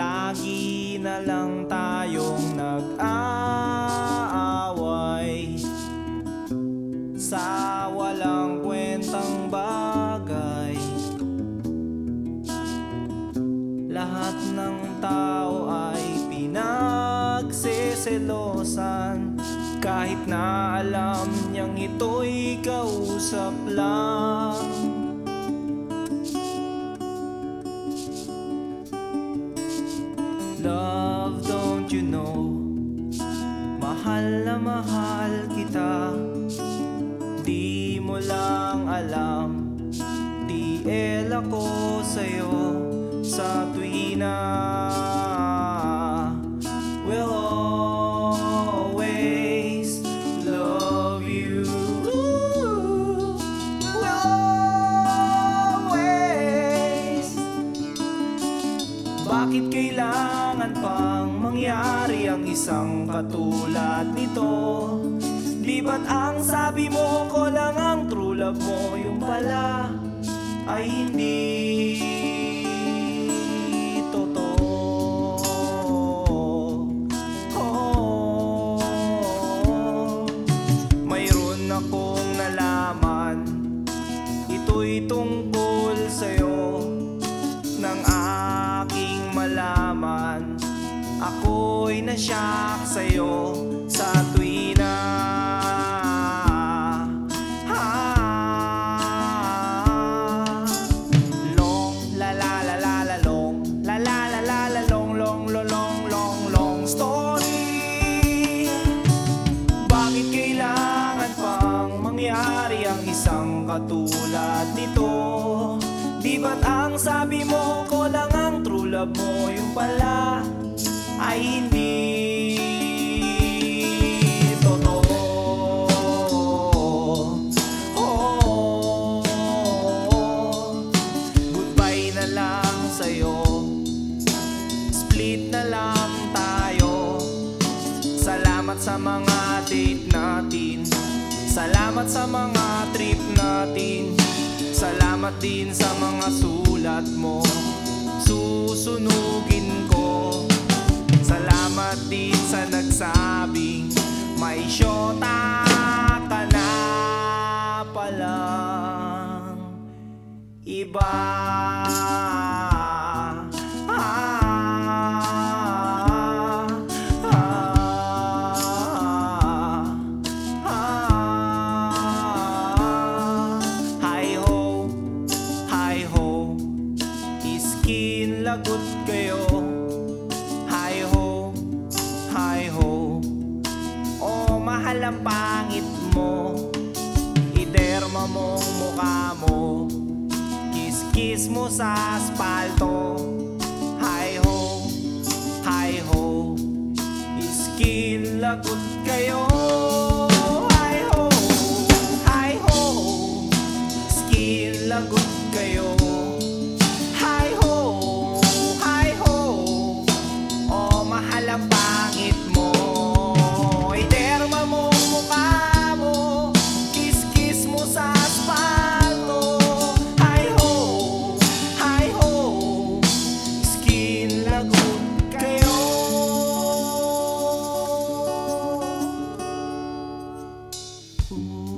Lagi na lang tayong nag-aaway sa walang kwentang bagay. Lahat ng tao ay pinagseselosan, kahit na alam niyang ito'y kausap lang. Love, don't you know, mahal na mahal kita. Di mo lang alam, TL ako sa'yo sa tuwina. We'll always love you. We'll always. Bakit kailangan pang mangyari ang isang katulad nito? Di ba't ang sabi mo ko lang ang true love mo, yung pala ay hindi totoo? Mayroon akong nalaman, ito'y tungkol sa'yo. Nang aking malaman, ako'y nasyak sa'yo sa tuwina. Long story. Bakit kailangan pang mangyari ang isang katulad nito? Di ba't ang sabi mo ko lang ang true love mo, yung pala ay hindi totoo? Goodbye na lang sa'yo, split na lang tayo. Salamat sa mga date natin, salamat sa mga trip natin, salamat din sa mga sulat mo, susunugin ko. Salamat din sa nagsabing may syota ka na palang iba. Lagot kayo, hi ho, hi ho. Oh, mahal ang pangit mo, iderma mong mukha mo, kiss-kiss mo sa aspalto. Hi ho, skin lagot kayo. Hi ho, skin lagot kayo. Ang pangit mo, iderma mong mukha mo, kiss-kiss mo sa aspalto. Hi ho, skin lagot kayo. Ooh.